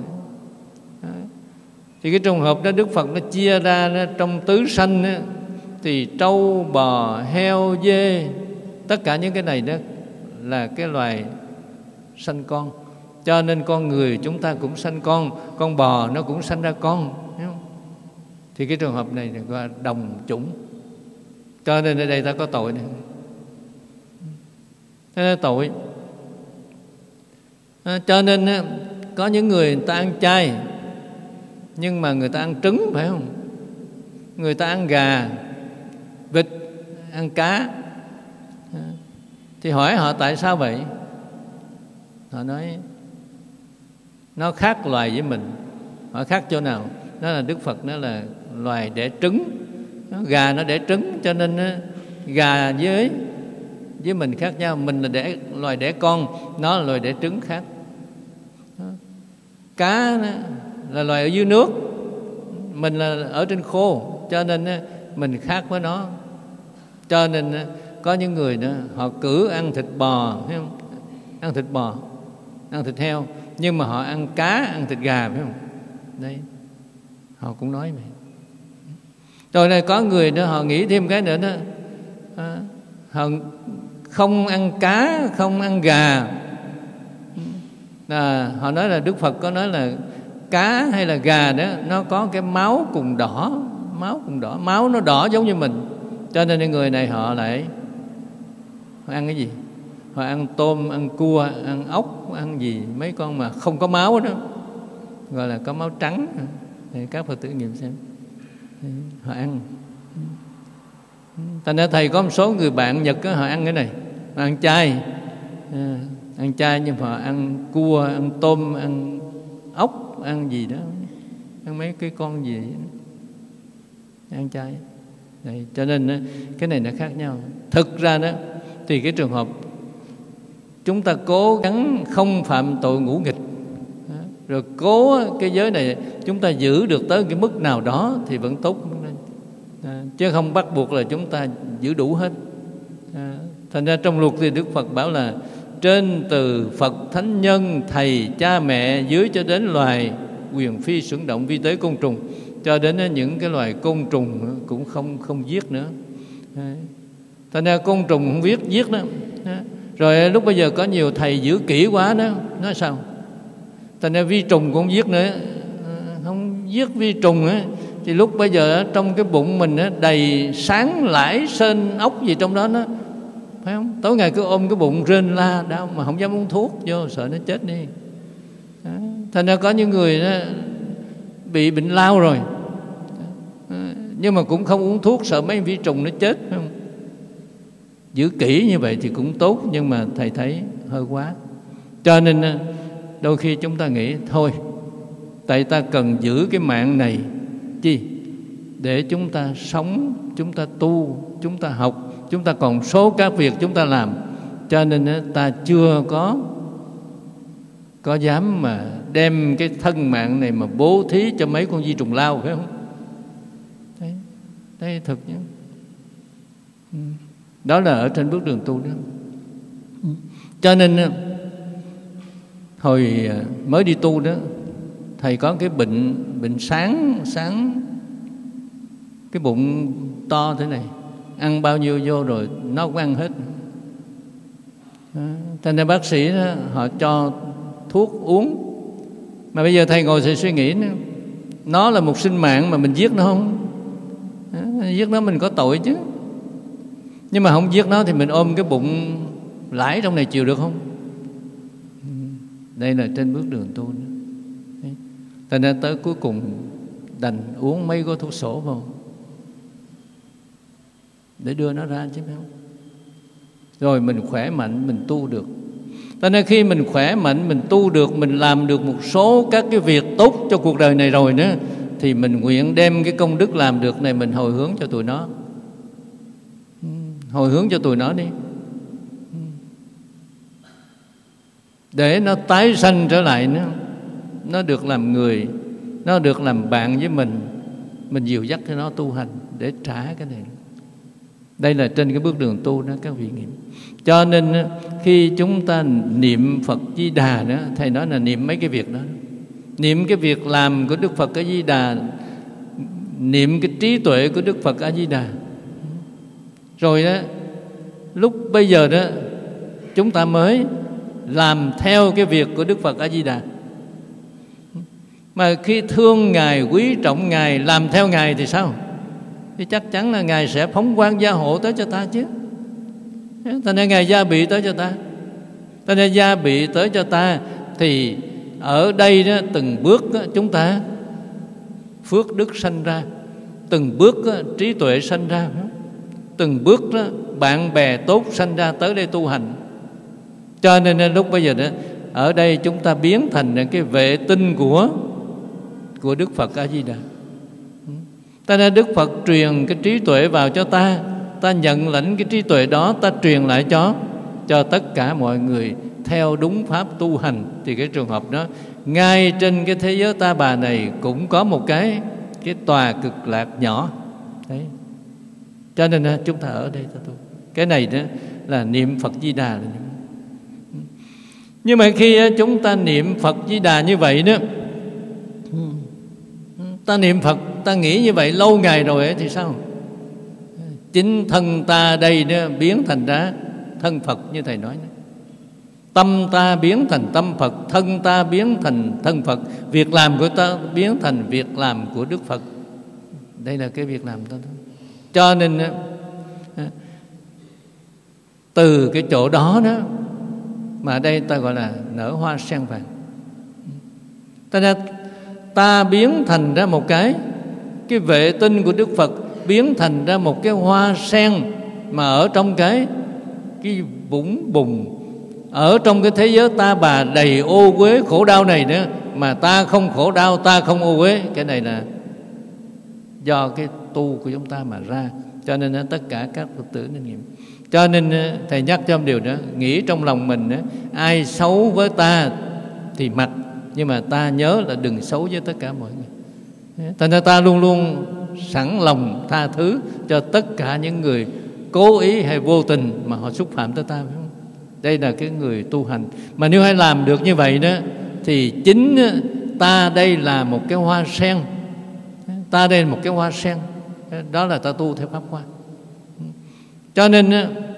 Thì cái trường hợp đó Đức Phật nó chia ra đó, trong tứ sanh đó, thì trâu bò, heo, dê, tất cả những cái này đó là cái loài sanh con. Cho nên con người chúng ta cũng sanh con, con bò nó cũng sanh ra con, thấy không? Thì cái trường hợp này gọi là đồng chủng. Cho nên ở đây ta có tội này. Thế là tội. À, cho nên có những người, người ta ăn chay nhưng mà người ta ăn trứng, phải không? Người ta ăn gà, vịt, ăn cá. À, thì hỏi họ tại sao vậy? Họ nói nó khác loài với mình. Họ khác chỗ nào? Nó là Đức Phật, nó là loài đẻ trứng. Nó, gà nó đẻ trứng, cho nên gà với với mình khác nhau. Mình là đẻ, loài đẻ con, nó là loài đẻ trứng khác. Đó. Cá đó, là loài ở dưới nước, mình là ở trên khô, cho nên mình khác với nó. Cho nên có những người đó họ cử ăn thịt bò, thấy không? Ăn thịt bò, ăn thịt heo, nhưng mà họ ăn cá, ăn thịt gà, phải không? Đấy, họ cũng nói vậy. Rồi này có người đó họ nghĩ thêm cái nữa đó, à, họ không ăn cá, không ăn gà. À, họ nói là Đức Phật có nói là cá hay là gà đó nó có cái máu cùng đỏ, máu cùng đỏ, máu nó đỏ giống như mình. Cho nên người này họ lại họ ăn cái gì? Họ ăn tôm, ăn cua, ăn ốc, ăn gì mấy con mà không có máu đó, gọi là có máu trắng. Thì các Phật tử nghiệm xem, họ ăn. Thành ra thầy có một số người bạn Nhật đó, họ ăn cái này, họ ăn chay, à, ăn chay nhưng mà họ ăn cua, ăn tôm, ăn ốc, ăn gì đó, ăn mấy cái con gì đó. Ăn chay. Đấy, cho nên cái này nó khác nhau. Thực ra đó thì cái trường hợp chúng ta cố gắng không phạm tội ngũ nghịch, rồi cố cái giới này chúng ta giữ được tới cái mức nào đó thì vẫn tốt, à, chứ không bắt buộc là chúng ta giữ đủ hết. À, thành ra trong luật thì Đức Phật bảo là trên từ Phật, thánh nhân, thầy, cha mẹ, dưới cho đến loài quyền phi xưởng động, vi tế côn trùng, cho đến những cái loài côn trùng cũng không không giết nữa. À, thành ra côn trùng không biết giết đó. À, rồi lúc bây giờ có nhiều thầy giữ kỹ quá đó, nói sao? Thành ra vi trùng cũng không giết nữa, không giết vi trùng á, thì lúc bây giờ trong cái bụng mình đầy sáng lãi sên ốc gì trong đó, nó phải không? Tối ngày cứ ôm cái bụng rên la đau mà không dám uống thuốc vô, sợ nó chết đi. Đó. Thành ra có những người đó bị bệnh lao rồi, nhưng mà cũng không uống thuốc, sợ mấy vi trùng nó chết, phải không? Giữ kỹ như vậy thì cũng tốt, nhưng mà thầy thấy hơi quá. Cho nên đôi khi chúng ta nghĩ thôi, tại ta cần giữ cái mạng này chi? Để chúng ta sống, chúng ta tu, chúng ta học, chúng ta còn số các việc chúng ta làm. Cho nên ta chưa có có dám mà đem cái thân mạng này mà bố thí cho mấy con vi trùng lao, phải không? Đấy, đây thực nhé. Đó là ở trên bước đường tu đó. Cho nên Hồi mới đi tu đó, thầy có cái bệnh bệnh sáng sáng cái bụng to thế này, ăn bao nhiêu vô rồi nó cũng ăn hết. Thành ra bác sĩ đó, họ cho thuốc uống. Mà bây giờ thầy ngồi sẽ suy nghĩ, nó là một sinh mạng mà mình giết nó không? Giết nó mình có tội chứ. Nhưng mà không giết nó thì mình ôm cái bụng lãi trong này chịu được không? Đây là trên bước đường tu. Thành ra tới cuối cùng đành uống mấy gói thuốc sổ vào để đưa nó ra chứ không. Rồi mình khỏe mạnh, mình tu được. Cho nên khi mình khỏe mạnh, mình tu được, mình làm được một số các cái việc tốt cho cuộc đời này rồi nữa, thì mình nguyện đem cái công đức làm được này mình hồi hướng cho tụi nó. Hồi hướng cho tụi nó đi, để nó tái sanh trở lại nữa, nó được làm người, nó được làm bạn với mình, mình dìu dắt cho nó tu hành để trả cái này. Đây là trên cái bước đường tu đó các vị nghiệm. Cho nên khi chúng ta niệm Phật Di Đà đó, thầy nói là niệm mấy cái việc đó. Niệm cái việc làm của Đức Phật A Di Đà, niệm cái trí tuệ của Đức Phật A Di Đà. Rồi đó, lúc bây giờ đó chúng ta mới làm theo cái việc của Đức Phật A Di Đà. Mà khi thương Ngài, quý trọng Ngài, làm theo Ngài thì sao? Thì chắc chắn là Ngài sẽ phóng quang gia hộ tới cho ta chứ. Thành ra Ngài gia bị tới cho ta. Thành ra gia bị tới cho ta, thì ở đây đó, từng bước đó, chúng ta phước đức sanh ra, từng bước đó, trí tuệ sanh ra, từng bước đó, bạn bè tốt sanh ra tới đây tu hành. Cho nên lúc bây giờ đó, ở đây chúng ta biến thành cái vệ tinh của của Đức Phật A Di Đà. Ta ra Đức Phật truyền cái trí tuệ vào cho ta, ta nhận lãnh cái trí tuệ đó, ta truyền lại cho cho tất cả mọi người theo đúng pháp tu hành. Thì cái trường hợp đó, ngay trên cái thế giới ta bà này cũng có một cái cái tòa cực lạc nhỏ đấy. Cho nên chúng ta ở đây ta tu. Cái này đó là niệm Phật Di Đà là niệm. Nhưng mà khi chúng ta niệm Phật Di Đà như vậy đó, ta niệm Phật, ta nghĩ như vậy lâu ngày rồi thì sao? Chính thân ta đây đó biến thành ra thân Phật như thầy nói đó. Tâm ta biến thành tâm Phật, thân ta biến thành thân Phật, việc làm của ta biến thành việc làm của Đức Phật. Đây là cái việc làm ta thôi. Cho nên từ cái chỗ đó đó mà đây ta gọi là nở hoa sen vàng. Ta ra ta biến thành ra một cái cái vệ tinh của Đức Phật, biến thành ra một cái hoa sen mà ở trong cái cái vũng bùn, ở trong cái thế giới ta bà đầy ô uế khổ đau này nữa, mà ta không khổ đau, ta không ô uế. Cái này là do cái tu của chúng ta mà ra. Cho nên tất cả các Phật tử nên nghiệm. Cho nên thầy nhắc cho một điều đó, nghĩ trong lòng mình ai xấu với ta thì mặc, nhưng mà ta nhớ là đừng xấu với tất cả mọi người. Thành ra ta luôn luôn sẵn lòng tha thứ cho tất cả những người cố ý hay vô tình mà họ xúc phạm tới ta. Đây là cái người tu hành. Mà nếu ai làm được như vậy đó, thì chính ta đây là một cái hoa sen. Ta đây là một cái hoa sen. Đó là ta tu theo pháp hoa. Cho nên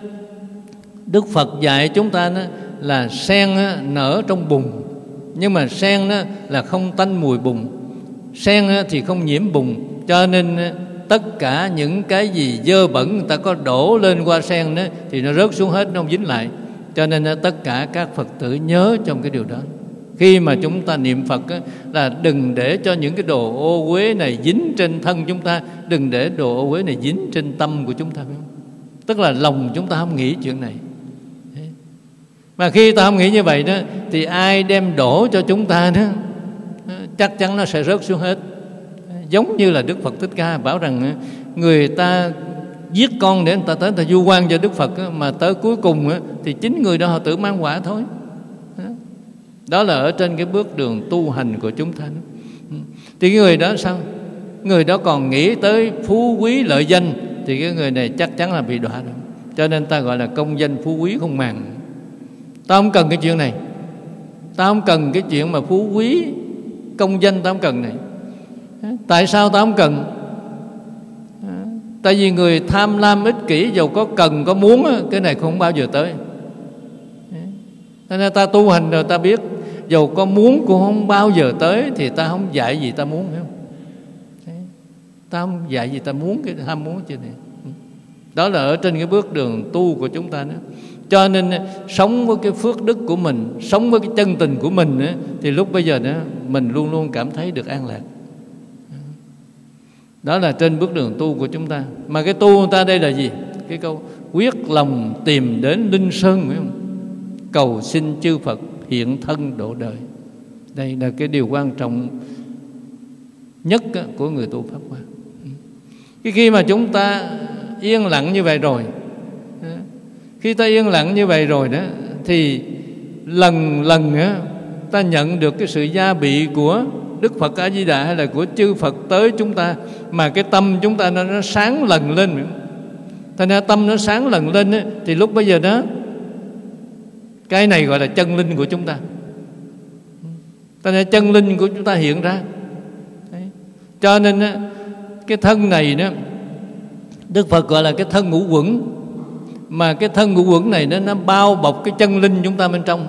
Đức Phật dạy chúng ta là sen nở trong bùn, nhưng mà sen là không tanh mùi bùn. Sen thì không nhiễm bùn. Cho nên tất cả những cái gì dơ bẩn người ta có đổ lên qua sen đó, thì nó rớt xuống hết, nó không dính lại. Cho nên tất cả các Phật tử nhớ trong cái điều đó. Khi mà chúng ta niệm Phật á, là đừng để cho những cái đồ ô uế này dính trên thân chúng ta, đừng để đồ ô uế này dính trên tâm của chúng ta. Tức là lòng chúng ta không nghĩ chuyện này. Mà khi ta không nghĩ như vậy đó, thì ai đem đổ cho chúng ta đó, chắc chắn nó sẽ rớt xuống hết. Giống như là Đức Phật Thích Ca bảo rằng người ta giết con để người ta tới người ta vu oan cho Đức Phật, mà tới cuối cùng thì chính người đó họ tự mang quả thôi. Đó là ở trên cái bước đường tu hành của chúng ta. Thì cái người đó sao? Người đó còn nghĩ tới phú quý lợi danh, thì cái người này chắc chắn là bị đọa rồi. Cho nên ta gọi là công danh phú quý không màng. Ta không cần cái chuyện này. Ta không cần cái chuyện mà phú quý công danh, ta không cần này. Tại sao ta không cần? Tại vì người tham lam ích kỷ, dầu có cần có muốn, cái này không bao giờ tới. Nên ta tu hành rồi ta biết, dầu có muốn cũng không bao giờ tới. Thì ta không dạy gì ta muốn, phải không? Ta không dạy gì ta muốn, cái ham muốn chứ này. Đó là ở trên cái bước đường tu của chúng ta đó. Cho nên sống với cái phước đức của mình, sống với cái chân tình của mình đó, thì lúc bây giờ đó mình luôn luôn cảm thấy được an lạc. Đó là trên bước đường tu của chúng ta. Mà cái tu của ta đây là gì? Cái câu quyết lòng tìm đến Linh Sơn, phải không? Cầu xin chư Phật hiện thân độ đời. Đây là cái điều quan trọng nhất của người tu Pháp Hoa. Cái khi mà chúng ta yên lặng như vậy rồi, khi ta yên lặng như vậy rồi đó, thì lần lần á, ta nhận được cái sự gia bị của Đức Phật A Di Đà hay là của chư Phật tới chúng ta, mà cái tâm chúng ta nó, nó sáng lần lên. Thành ra tâm nó sáng lần lên á, thì lúc bây giờ đó, cái này gọi là chân linh của chúng ta. Thành ra chân linh của chúng ta hiện ra. Đấy. Cho nên á, cái thân này đó, Đức Phật gọi là cái thân ngũ quẩn. Mà cái thân ngũ quẩn này nó, nó bao bọc cái chân linh chúng ta bên trong.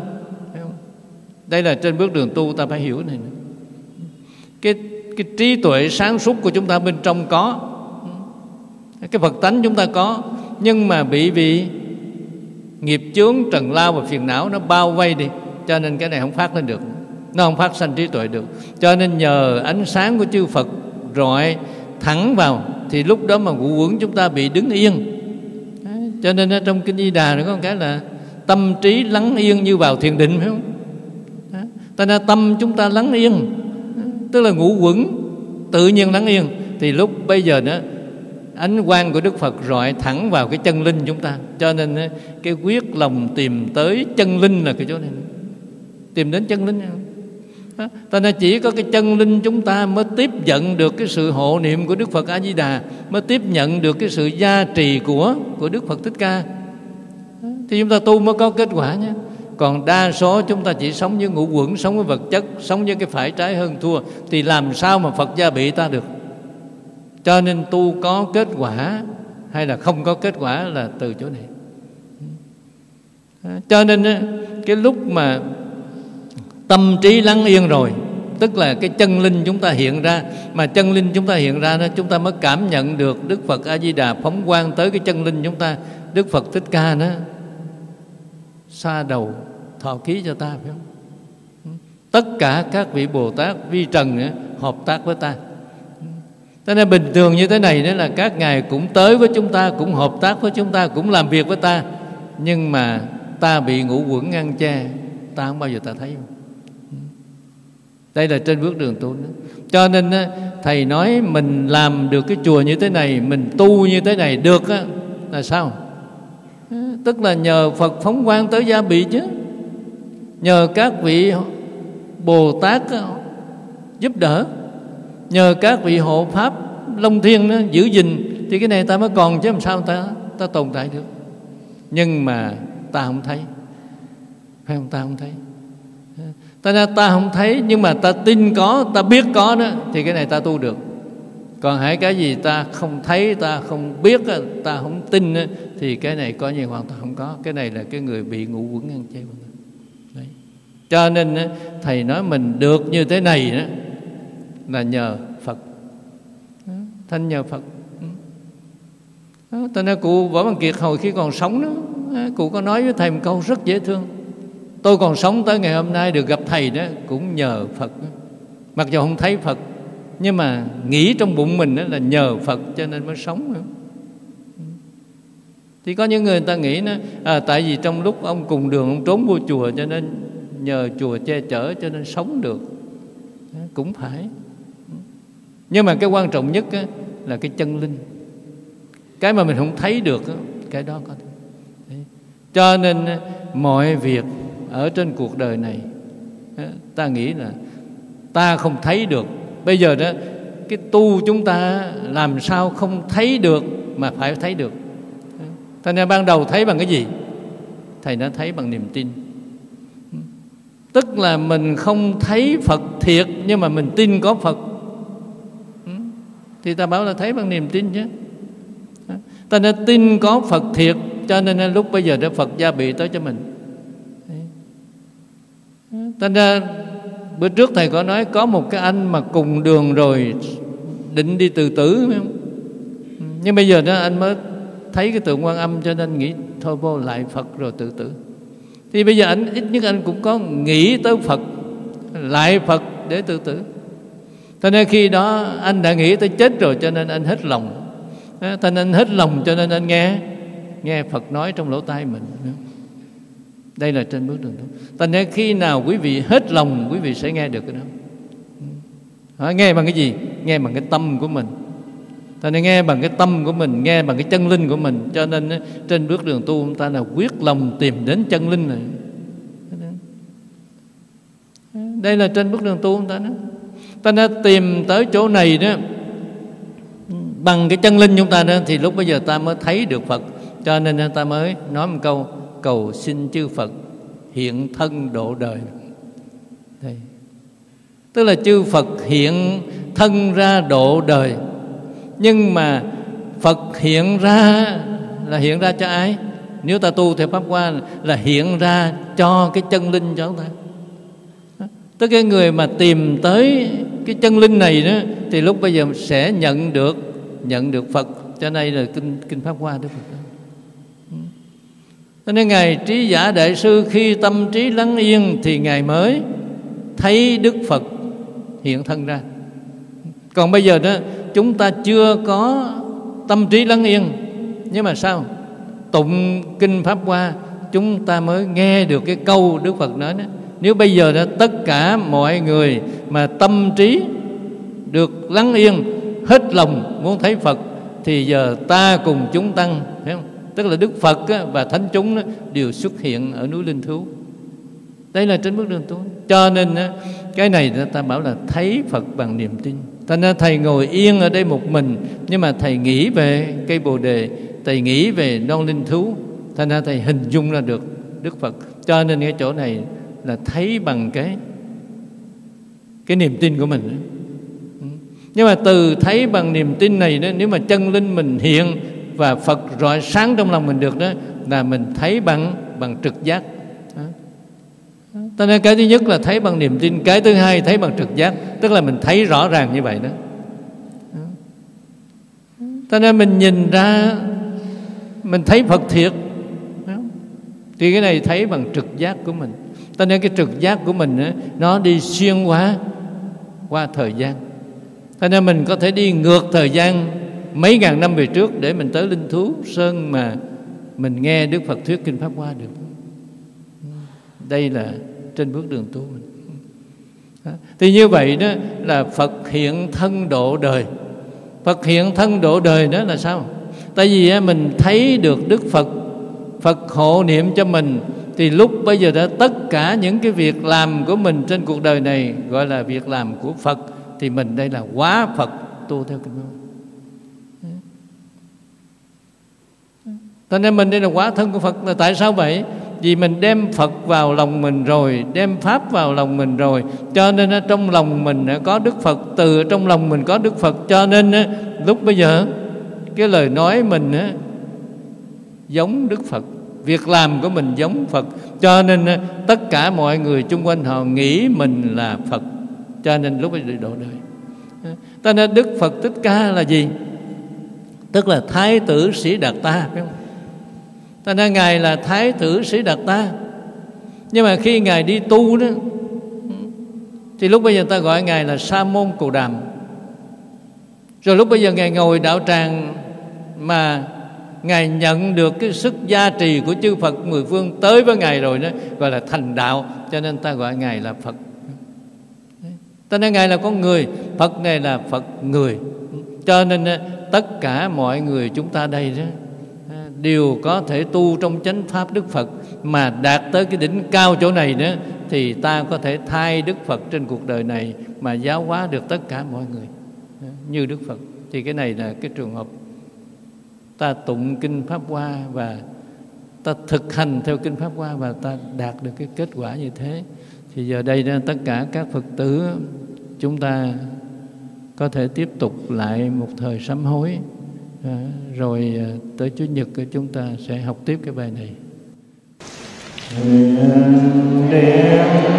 Đây là trên bước đường tu ta phải hiểu này. Cái, cái trí tuệ sáng suốt của chúng ta bên trong có, cái Phật tánh chúng ta có, nhưng mà bị vì nghiệp chướng, trần lao và phiền não nó bao vây đi, cho nên cái này không phát lên được, nó không phát sanh trí tuệ được. Cho nên nhờ ánh sáng của chư Phật rọi thẳng vào, thì lúc đó mà ngũ quẩn chúng ta bị đứng yên. Đấy, cho nên ở trong Kinh Di Đà nó có một cái là tâm trí lắng yên như vào thiền định, phải không? Tại nên tâm chúng ta lắng yên, tức là ngũ quẩn tự nhiên lắng yên, thì lúc bây giờ đó ánh quang của Đức Phật rọi thẳng vào cái chân linh chúng ta. Cho nên cái quyết lòng tìm tới chân linh là cái chỗ này, tìm đến chân linh. Ta nên chỉ có cái chân linh chúng ta mới tiếp nhận được cái sự hộ niệm của Đức Phật A Di Đà, mới tiếp nhận được cái sự gia trì của của Đức Phật Thích Ca, thì chúng ta tu mới có kết quả nhé. Còn đa số chúng ta chỉ sống với ngũ quẩn, sống với vật chất, sống với cái phải trái hơn thua, thì làm sao mà Phật gia bị ta được? Cho nên tu có kết quả hay là không có kết quả là từ chỗ này. Cho nên cái lúc mà tâm trí lắng yên rồi, tức là cái chân linh chúng ta hiện ra. Mà chân linh chúng ta hiện ra đó, chúng ta mới cảm nhận được Đức Phật A Di Đà phóng quang tới cái chân linh chúng ta. Đức Phật Thích Ca đó xa đầu thọ ký cho ta, phải không? Tất cả các vị Bồ Tát vi trần ấy, hợp tác với ta. Cho nên bình thường như thế này đó là các ngài cũng tới với chúng ta, cũng hợp tác với chúng ta, cũng làm việc với ta. Nhưng mà ta bị ngũ quẩn ngăn che, ta không bao giờ ta thấy. Đây là trên bước đường tu đó. Cho nên thầy nói mình làm được cái chùa như thế này, mình tu như thế này được á, là sao? Tức là nhờ Phật phóng quang tới gia bị chứ, nhờ các vị Bồ Tát giúp đỡ, nhờ các vị hộ pháp Long Thiên đó, giữ gìn, thì cái này ta mới còn, chứ làm sao ta ta tồn tại được. Nhưng mà ta không thấy, phải không? Ta không thấy. Ta ra ta không thấy, nhưng mà ta tin có, ta biết có đó, thì cái này ta tu được. Còn hãy cái gì ta không thấy, ta không biết, ta không tin, thì cái này coi như hoàn toàn không có. Cái này là cái người bị ngũ quẩn ngăn che. Đấy. Cho nên thầy nói mình được như thế này đó là nhờ Phật, thanh nhờ Phật. Cho nên cụ Võ Văn Kiệt hồi khi còn sống đó, cụ có nói với thầy một câu rất dễ thương: tôi còn sống tới ngày hôm nay được gặp thầy đó cũng nhờ Phật. Mặc dù không thấy Phật, nhưng mà nghĩ trong bụng mình đó là nhờ Phật cho nên mới sống. Thì có những người, người ta nghĩ đó, à, tại vì trong lúc ông cùng đường ông trốn vô chùa cho nên nhờ chùa che chở cho nên sống được. Cũng phải. Nhưng mà cái quan trọng nhất á, là cái chân linh. Cái mà mình không thấy được á, cái đó có. Cho nên mọi việc ở trên cuộc đời này, ta nghĩ là ta không thấy được. Bây giờ đó, cái tu chúng ta làm sao không thấy được mà phải thấy được. Thành ra ban đầu thấy bằng cái gì? Thầy đã thấy bằng niềm tin. Tức là mình không thấy Phật thiệt, nhưng mà mình tin có Phật, thì ta bảo là thấy bằng niềm tin chứ. Ta đã tin có Phật thiệt, cho nên lúc bây giờ đó Phật gia bị tới cho mình. Ta ra bữa trước thầy có nói có một cái anh mà cùng đường rồi định đi tự tử, phải không? Nhưng bây giờ đó anh mới thấy cái tượng Quan Âm, cho nên nghĩ thôi vô lại Phật rồi tự tử. Thì bây giờ anh ít nhất anh cũng có nghĩ tới Phật, lại Phật để tự tử. Cho nên khi đó anh đã nghĩ tới chết rồi, cho nên anh hết lòng. Cho nên anh hết lòng, cho nên anh nghe nghe Phật nói trong lỗ tai mình. Đây là trên bước đường tu. Cho nên khi nào quý vị hết lòng, quý vị sẽ nghe được cái đó. Nghe bằng cái gì? Nghe bằng cái tâm của mình. Cho nên nghe bằng cái tâm của mình, nghe bằng cái chân linh của mình. Cho nên trên bước đường tu chúng ta là quyết lòng tìm đến chân linh này. Đây là trên bước đường tu chúng ta đó. Ta đã tìm tới chỗ này đó bằng cái chân linh chúng ta đó, thì lúc bây giờ ta mới thấy được Phật. Cho nên ta mới nói một câu: cầu xin chư Phật hiện thân độ đời. Đây. Tức là chư Phật hiện thân ra độ đời. Nhưng mà Phật hiện ra là hiện ra cho ai? Nếu ta tu theo Pháp Hoa là hiện ra cho cái chân linh cho chúng ta. Tức cái người mà tìm tới cái chân linh này đó, thì lúc bây giờ sẽ nhận được nhận được Phật. Cho nên là kinh kinh Pháp Hoa Đức Phật đó. Cho nên Ngài Trí Giả Đại Sư khi tâm trí lắng yên thì Ngài mới thấy Đức Phật hiện thân ra. Còn bây giờ đó chúng ta chưa có tâm trí lắng yên, nhưng mà sao? Tụng kinh Pháp Hoa chúng ta mới nghe được cái câu Đức Phật nói đó. Nếu bây giờ đó tất cả mọi người mà tâm trí được lắng yên, hết lòng muốn thấy Phật, thì giờ ta cùng chúng tăng, phải không? Tức là Đức Phật và thánh chúng đều xuất hiện ở núi Linh Thú. Đây là trên bước đường tu. Cho nên cái này ta bảo là thấy Phật bằng niềm tin. Cho nên thầy ngồi yên ở đây một mình, nhưng mà thầy nghĩ về cây Bồ Đề, thầy nghĩ về non Linh Thú, thành ra thầy hình dung ra được Đức Phật. Cho nên cái chỗ này là thấy bằng cái cái niềm tin của mình. Nhưng mà từ thấy bằng niềm tin này đó, nếu mà chân linh mình hiện và Phật rọi sáng trong lòng mình được đó, là mình thấy bằng bằng trực giác. Cho nên cái thứ nhất là thấy bằng niềm tin, cái thứ hai thấy bằng trực giác, tức là mình thấy rõ ràng như vậy đó. Cho nên mình nhìn ra mình thấy Phật thiệt, thì cái này thấy bằng trực giác của mình. Cho nên cái trực giác của mình đó, nó đi xuyên qua qua thời gian. Cho nên mình có thể đi ngược thời gian mấy ngàn năm về trước để mình tới Linh Thú Sơn mà mình nghe Đức Phật thuyết kinh Pháp Hoa được. Đây là trên bước đường tu mình. Thì như vậy đó là Phật hiện thân độ đời. Phật hiện thân độ đời đó là sao? Tại vì mình thấy được Đức Phật, Phật hộ niệm cho mình, thì lúc bây giờ đó tất cả những cái việc làm của mình trên cuộc đời này gọi là việc làm của Phật, thì mình đây là quá Phật tu theo kinh Pháp. Cho nên mình đây là quá thân của Phật. Là tại sao vậy? Vì mình đem Phật vào lòng mình rồi, đem Pháp vào lòng mình rồi, cho nên trong lòng mình có Đức Phật, từ trong lòng mình có Đức Phật. Cho nên lúc bây giờ cái lời nói mình giống Đức Phật, việc làm của mình giống Phật. Cho nên tất cả mọi người chung quanh họ nghĩ mình là Phật, cho nên lúc bây giờ độ đời. Cho nên Đức Phật Thích Ca là gì? Tức là Thái tử Sĩ Đạt Ta, phải không? Cho nên Ngài là Thái tử Sĩ Đạt Ta. Nhưng mà khi Ngài đi tu đó, thì lúc bây giờ ta gọi Ngài là Sa Môn Cồ Đàm. Rồi lúc bây giờ Ngài ngồi đạo tràng mà Ngài nhận được cái sức gia trì của chư Phật mười phương tới với Ngài rồi đó, gọi là thành đạo. Cho nên ta gọi Ngài là Phật. Cho nên Ngài là con người, Phật này là Phật người. Cho nên tất cả mọi người chúng ta đây đó đều có thể tu trong chánh pháp Đức Phật, mà đạt tới cái đỉnh cao chỗ này đó, thì ta có thể thay Đức Phật trên cuộc đời này mà giáo hóa được tất cả mọi người như Đức Phật. Thì cái này là cái trường hợp ta tụng kinh Pháp Hoa và ta thực hành theo kinh Pháp Hoa và ta đạt được cái kết quả như thế. Thì giờ đây đó, tất cả các Phật tử chúng ta có thể tiếp tục lại một thời sám hối, à, rồi tới Chủ nhật chúng ta sẽ học tiếp cái bài này.